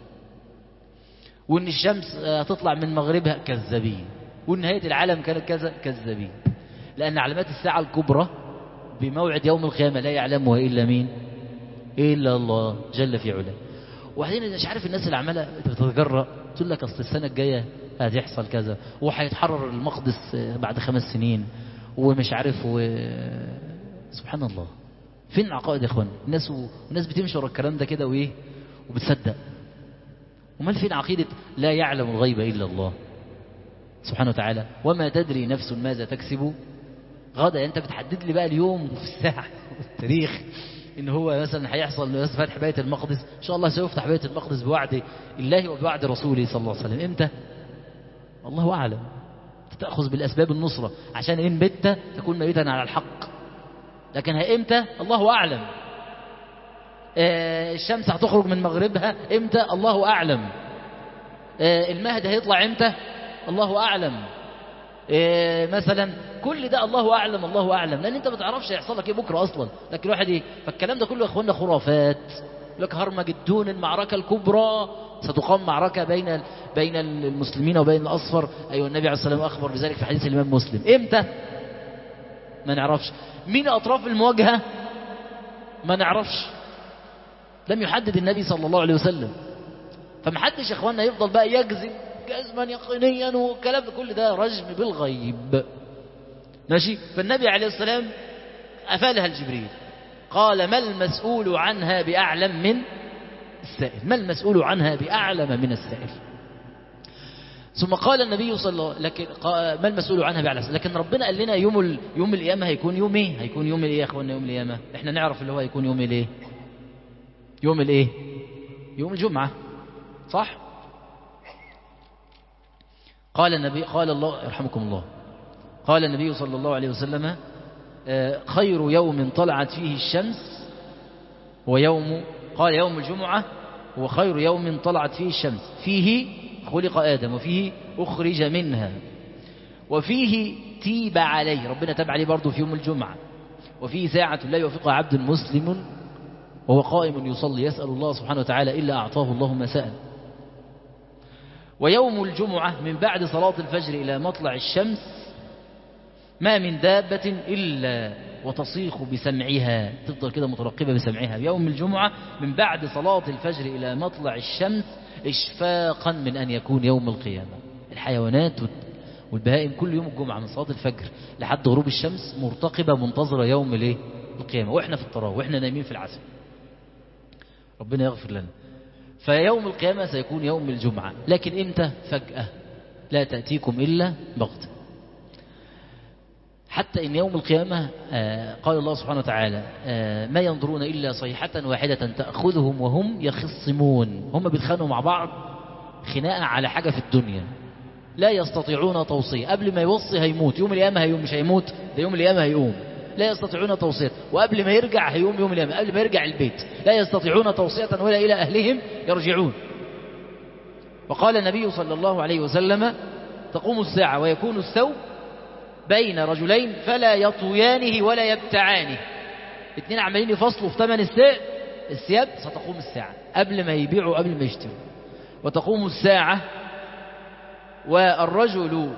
وإن الشمس هتطلع من مغربها، كذابين. وإن نهاية العالم كانت كذا، كذابين. لأن علامات الساعة الكبرى بموعد يوم القيامة لا يعلمها إلا مين؟ إلا الله جل في علاه. وبعدين مش عارف الناس اللي عمالة بتتجرأ تقول لك أصل السنة الجاية هتحصل كذا، وهيتحرر المقدس بعد 5 سنين، ومش عارف سبحان الله. فين العقائد يا اخوان؟ الناس بتمشي ورا الكلام ده كده وايه وبتصدق. ومال فين عقيدة لا يعلم الغيب إلا الله سبحانه وتعالى؟ وما تدري نفس ماذا تكسب غدا. أنت بتحدد لي بقى اليوم والساعة والتاريخ إن هو مثلا هيحصل فتح بيت المقدس، إن شاء الله سيفتح بيت المقدس بوعد الله وبوعد رسوله صلى الله عليه وسلم. إمتى؟ الله أعلم. تأخذ بالأسباب النصرة عشان إن مت تكون ميتا على الحق، لكن إمتى؟ الله أعلم. الشمس هتخرج من مغربها إمتى؟ الله أعلم. المهد هيطلع إمتى؟ الله أعلم. مثلا كل ده الله أعلم، الله أعلم، لأن أنت ما تعرفش هيحصل لك إيه بكرة أصلا. لكن الواحد إيه؟ فالكلام ده كله يا أخوانا خرافات. لك هرمجدون المعركة الكبرى، ستقام معركة بين المسلمين وبين الأصفر. أيوة النبي عليه الصلاة والسلام أخبر بذلك في حديث الإمام مسلم. إمتى؟ ما نعرفش. مين أطراف المواجهة؟ ما نعرفش، لم يحدد النبي صلى الله عليه وسلم. فمحدش يا اخوانا يفضل بقى يجزم جزما يقينيا والكلام ده، كل ده رجم بالغيب. ماشي. فالنبي عليه السلام أفالها الجبريل، قال ما المسؤول عنها بأعلم من السائل، ما المسؤول عنها بأعلم من السائل. ثم قال النبي صلى الله عليه وسلم ما المسؤول عنها بأعلم، لكن ربنا قال لنا يوم القيامة هيكون يوم ايه؟ هيكون يوم ايه يا اخوانا؟ يوم القيامة احنا نعرف اللي هو هيكون يوم الايه؟ يوم الايه؟ يوم الجمعة، صح؟ قال النبي، قال الله يرحمكم الله، قال النبي صلى الله عليه وسلم خير يوم طلعت فيه الشمس قال يوم الجمعة هو خير يوم طلعت فيه الشمس، فيه خلق آدم وفيه أخرج منها وفيه تيب عليه، ربنا تاب عليه برضه في يوم الجمعة، وفيه ساعة لا يوفقها عبد مسلم وهو قائم يصلي يسأل الله سبحانه وتعالى إلا أعطاه الله ما سأل. ويوم الجمعة من بعد صلاة الفجر إلى مطلع الشمس ما من دابة إلا وتصيخ بسمعها، تفضل كده مترقبة بسمعها. يوم الجمعة من بعد صلاة الفجر إلى مطلع الشمس إشفاقا من أن يكون يوم القيامة. الحيوانات والبهائم كل يوم الجمعة من صلاة الفجر لحد غروب الشمس مرتقبة منتظرة يوم القيامة، وإحنا في الطراوة وإحنا نايمين في العسل. ربنا يغفر لنا. فيوم القيامة سيكون يوم الجمعة، لكن إمتى؟ فجأة لا تأتيكم إلا بغتة. حتى إن يوم القيامة قال الله سبحانه وتعالى ما ينظرون إلا صيحة واحدة تأخذهم وهم يخصمون، هم بيتخانقوا مع بعض خناقة على حاجة في الدنيا، لا يستطيعون توصية. قبل ما يوصي هيموت، يوم القيامة هيقوم، مش هيموت ده يوم القيامة هيقوم، لا يستطيعون توصية. وقبل ما يرجع هيقوم يوم القيامة، قبل ما يرجع البيت لا يستطيعون توصية ولا إلى أهلهم يرجعون. وقال النبي صلى الله عليه وسلم تقوم الساعة ويكون الثوب بين رجلين فلا يطويانه ولا يبتعانه، اتنين عمالين يفصلوا في ثمن الثياب. ستقوم الساعة قبل ما يبيعوا قبل ما يشتروا. وتقوم الساعة والرجل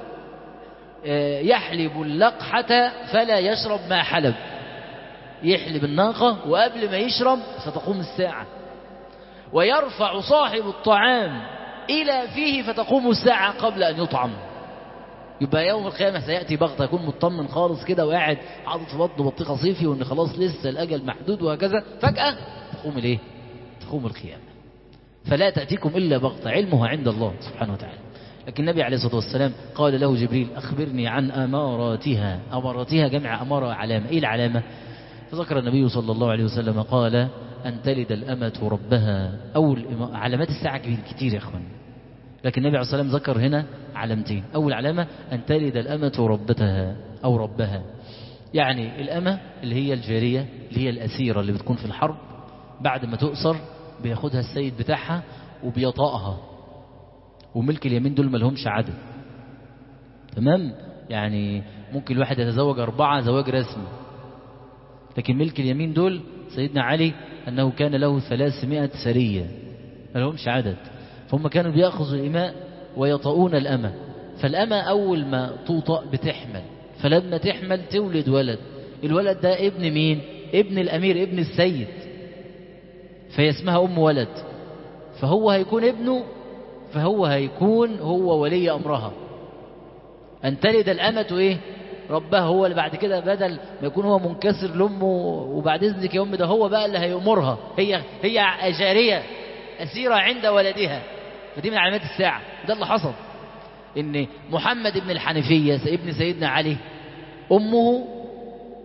يحلب اللقحة فلا يشرب ما حلب، يحلب الناقة وقبل ما يشرب ستقوم الساعة. ويرفع صاحب الطعام إلى فيه فتقوم الساعة قبل أن يطعم. يبقى يوم القيامة سيأتي بغتة، يكون مطمن خالص كده وقاعد حاطط في بطنه بطيخة صيفي وإن خلاص لسه الأجل محدود وهكذا، فجأة تقوم تقوم القيامة. فلا تأتيكم إلا بغتة، علمها عند الله سبحانه وتعالى. لكن النبي عليه الصلاة والسلام قال له جبريل أخبرني عن أماراتها. أماراتها جمع أمارة علامة. إيه العلامة؟ فذكر النبي صلى الله عليه وسلم قال أن تلد الأمة ربها. أول علامات الساعة كتير يا أخوان، لكن النبي عليه الصلاة والسلام ذكر هنا علامتين. أول علامة أن تلد الأمة ربتها أو ربها، يعني الأمة اللي هي الجارية اللي هي الأسيرة اللي بتكون في الحرب، بعد ما تؤسر بياخدها السيد بتاعها وبيطأها، وملك اليمين دول ملهمش عدد، تمام؟ يعني ممكن الواحد يتزوج 4 زواج رسمي، لكن ملك اليمين دول سيدنا علي أنه كان له 300 سرية ملهمش عدد، فهم كانوا بيأخذوا الإماء ويطؤون الأمة. فالأمة أول ما توطأ بتحمل، فلما تحمل تولد ولد، الولد ده ابن مين؟ ابن الأمير، ابن السيد، فهي اسمها أم ولد، فهو هيكون ابنه، فهو هيكون هو ولي أمرها. أن تلد الأمة ربها، هو اللي بعد كده بدل ما يكون هو منكسر لأمه وبعد إذنك يا أم، ده هو بقى اللي هيأمرها، هي جارية أسيرة عند ولدها. فدي من علامات الساعة. ده اللي حصل، إن محمد بن الحنفية ابن سيدنا علي أمه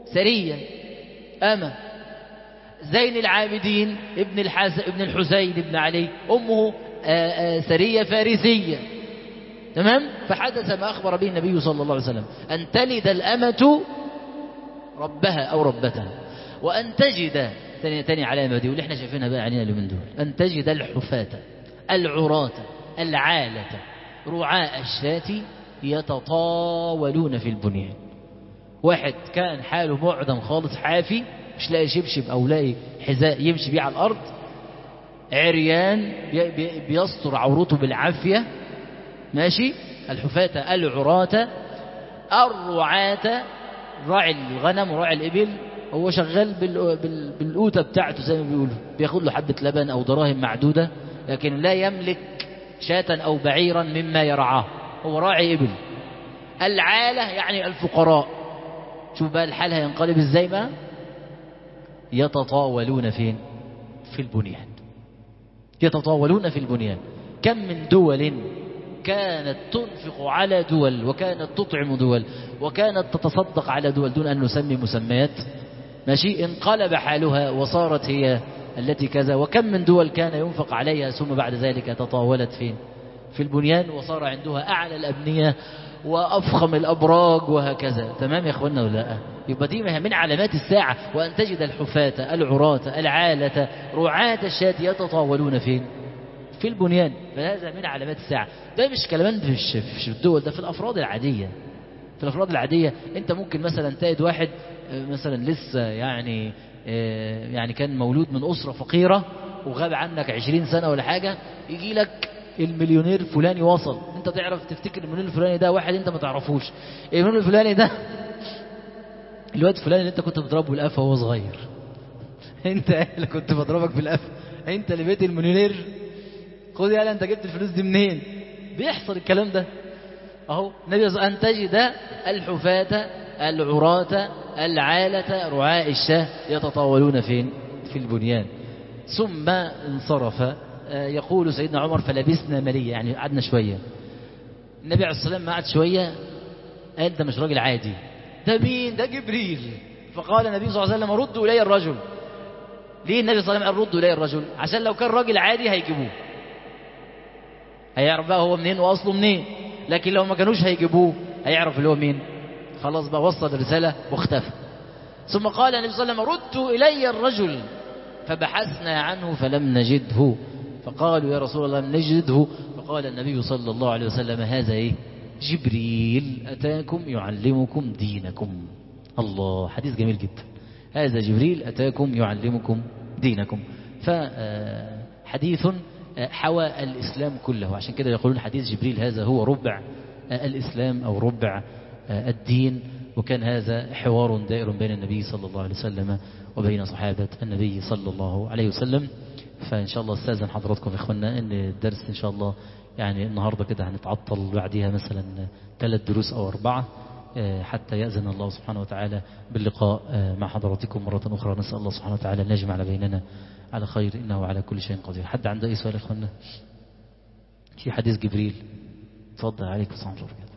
سرية أمة. زين العابدين ابن الحسين ابن علي أمه سرية فارسية. تمام. فحدث ما أخبر به النبي صلى الله عليه وسلم أن تلد الأمة ربها أو ربتها، وأن تجد تاني علامة دي واللي احنا شايفينها بقى علينا اليومين دول، أن تجد الحفاة العراة العالة رعاء الشاة يتطاولون في البنيان. واحد كان حاله معدم خالص حافي، مش لاقي شبشب أو لاقي حذاء يمشي بيه على الأرض، عريان بيستر عورته بالعافية، ماشي. الحفاة العراة الرعاة، راعي الغنم وراعي الإبل، هو شغال بالقوتة بتاعته زي ما بيقولوا، بياخد له حبة لبن أو دراهم معدودة، لكن لا يملك شاة أو بعيرا مما يرعاه، هو راعي إبل. العالة يعني الفقراء. شوف بقى الحال هينقلب ازاي بقى. يتطاولون فين؟ في البنيان. يتطاولون في البنيان. كم من دول كانت تنفق على دول، وكانت تطعم دول، وكانت تتصدق على دول دون أن نسمي مسميات، ماشي، انقلب حالها وصارت هي التي كذا. وكم من دول كان ينفق عليها ثم بعد ذلك تطاولت فين؟ في البنيان، وصار عندها أعلى الأبنية وأفخم الأبراج وهكذا. تمام يا أخوانا ولا لا؟ يبقى دي من علامات الساعة، وأن تجد الحفاة العراة العالة رعاة الشاة يتطاولون فين؟ في البنيان. فهذا من علامات الساعة. ده مش كلام في الدول، ده في الأفراد العادية. في الأفراد العادية أنت ممكن مثلا تجد واحد مثلا لسه يعني كان مولود من أسرة فقيرة وغاب عنك 20 سنة ولا حاجة، يجي لك المليونير الفلاني وصل، انت تعرف تفتكر المليونير الفلاني ده واحد انت ما تعرفوش. المليونير الفلاني ده الواد الفلاني اللي انت كنت بتضربه بالقفا وهو صغير، انت اللي كنت بضربك بالقفا، انت اللي بقيت المليونير. خد يالا انت جبت الفلوس دي منين؟ بيحصل الكلام ده اهو. النبي أن تجد الحفاة العراة العالة رعاء الشاة يتطاولون فين؟ في البنيان. ثم انصرف. يقول سيدنا عمر فلبسنا مليا، يعني قعدنا شوية. النبي عليه الصلاة والسلام ما قعد شوية، قال ده مش راجل عادي، ده مين؟ ده جبريل. فقال النبي صلى الله عليه وسلم ردوا إلي الرجل. ليه النبي صلى الله عليه وسلم قال ردوا إلي الرجل؟ عشان لو كان راجل عادي هيجيبوه، هيعرف بقى هو منين وأصله منين. لكن لو ما كانوش هيجيبوه هيعرف اللي هو مين. خلاص بقى وصل الرسالة واختفى. ثم قال النبي صلى الله عليه وسلم ردوا إلي الرجل، فبحثنا عنه فلم نجده، فقالوا يا رسول الله لم نجده. فقال النبي صلى الله عليه وسلم هذا ايه؟ جبريل أتاكم يعلمكم دينكم. الله، حديث جميل جدا. هذا جبريل أتاكم يعلمكم دينكم. فحديث حوى الإسلام كله، عشان كده يقولون حديث جبريل هذا هو ربع الإسلام أو ربع الدين. وكان هذا حوار دائر بين النبي صلى الله عليه وسلم وبين صحابة النبي صلى الله عليه وسلم. فإن شاء الله استاذن حضراتكم يا إخوانا أن الدرس إن شاء الله يعني النهاردة كده هنتعطل بعدها مثلا 3 دروس أو 4 حتى يأذن الله سبحانه وتعالى باللقاء مع حضراتكم مرة أخرى. نسأل الله سبحانه وتعالى أن يجمع بيننا على خير، إنه على كل شيء قدير. حد عنده أي سؤال يا إخوانا في حديث جبريل؟ تفضل. عليكم السلام ورحمة الله.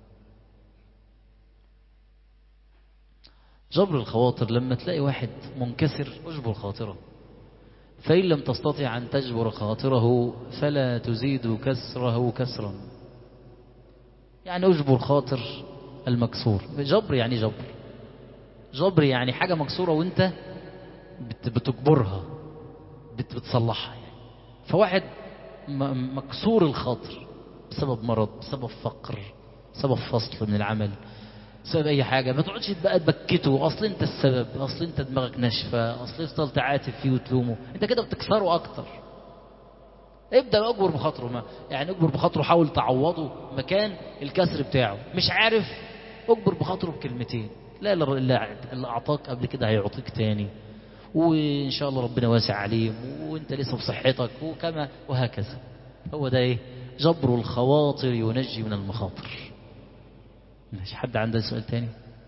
جبر الخواطر، لما تلاقي واحد منكسر اجبر خاطره، فإن لم تستطع أن تجبر خاطره فلا تزيد كسره كسرا. يعني اجبر خاطر المكسور. جبر يعني جبر يعني حاجة مكسورة وانت بتجبرها بتصلحها يعني. فواحد مكسور الخاطر بسبب مرض، بسبب فقر، بسبب فصل من العمل، بسبب اي حاجة، ما تقعدش بقى تبكته اصل انت السبب، اصل انت دماغك ناشفه، اصل افضل تعاتب فيه وتلومه، انت كده بتكسره اكتر. ابدا اجبر بخاطره، يعني اجبر بخاطره، حاول تعوضه مكان الكسر بتاعه. مش عارف، اجبر بخاطره بكلمتين، لا اللي اعطاك قبل كده هيعطيك تاني، وان شاء الله ربنا واسع عليه، وانت لسه بصحتك، وكما وهكذا. هو ده ايه؟ جبر الخواطر ينجي من المخاطر. ماشي. حد عنده سؤال تاني؟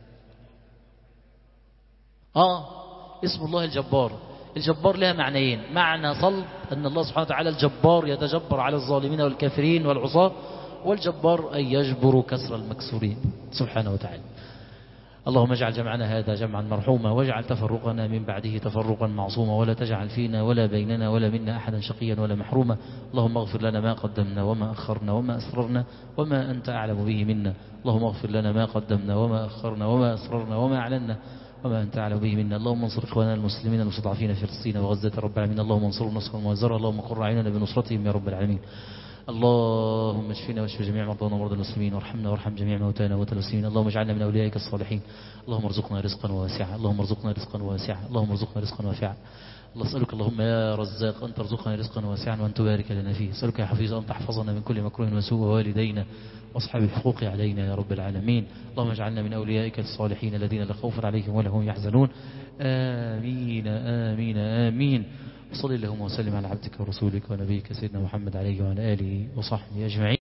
اسم الله الجبار. الجبار لها معنيين: معنى صلب أن الله سبحانه وتعالى الجبار يتجبر على الظالمين والكافرين والعصاة، والجبار أن يجبر كسر المكسورين سبحانه وتعالى. اللهم اجعل جمعنا هذا جمعا مرحوما، واجعل تفرقنا من بعده تفرقا معصوما، ولا تجعل فينا ولا بيننا ولا منا أحدا شقيا ولا محروما. اللهم اغفر لنا ما قدمنا وما أخرنا وما أسررنا وما أنت أعلم به منا. اللهم اغفر لنا ما قدمنا وما أخرنا وما أسررنا وما أعلنا وما أنت أعلم به منا. اللهم انصر إخواننا المسلمين المستضعفين في فلسطين وغزة رب العالمين. اللهم انصرهم نصرا مؤزرا. اللهم قر أعيننا بنصرتهم يا رب العالمين. اللهم اشفنا واشف جميع مرضانا ومرضى المسلمين، وارحمنا وارحم جميع موتانا وموتى المسلمين. اللهم اجعلنا من أوليائك الصالحين. اللهم ارزقنا رزقا واسعا. اللهم ارزقنا رزقا واسعا. اللهم ارزقنا رزقا واسعا. الله أسألك اللهم يا رزاق أن ترزقنا رزقا واسعا وأن تبارك لنا فيه. أسألك يا حفيظ أن تحفظنا من كل مكروه وسوء، ووالدينا وأصحاب الحقوق علينا يا رب العالمين. اللهم اجعلنا من أوليائك الصالحين الذين لا خوف عليهم ولا هم يحزنون. آمين آمين آمين. صلى اللهم وسلم على عبدك ورسولك ونبيك سيدنا محمد عليه وعلى آله وصحبه أجمعين.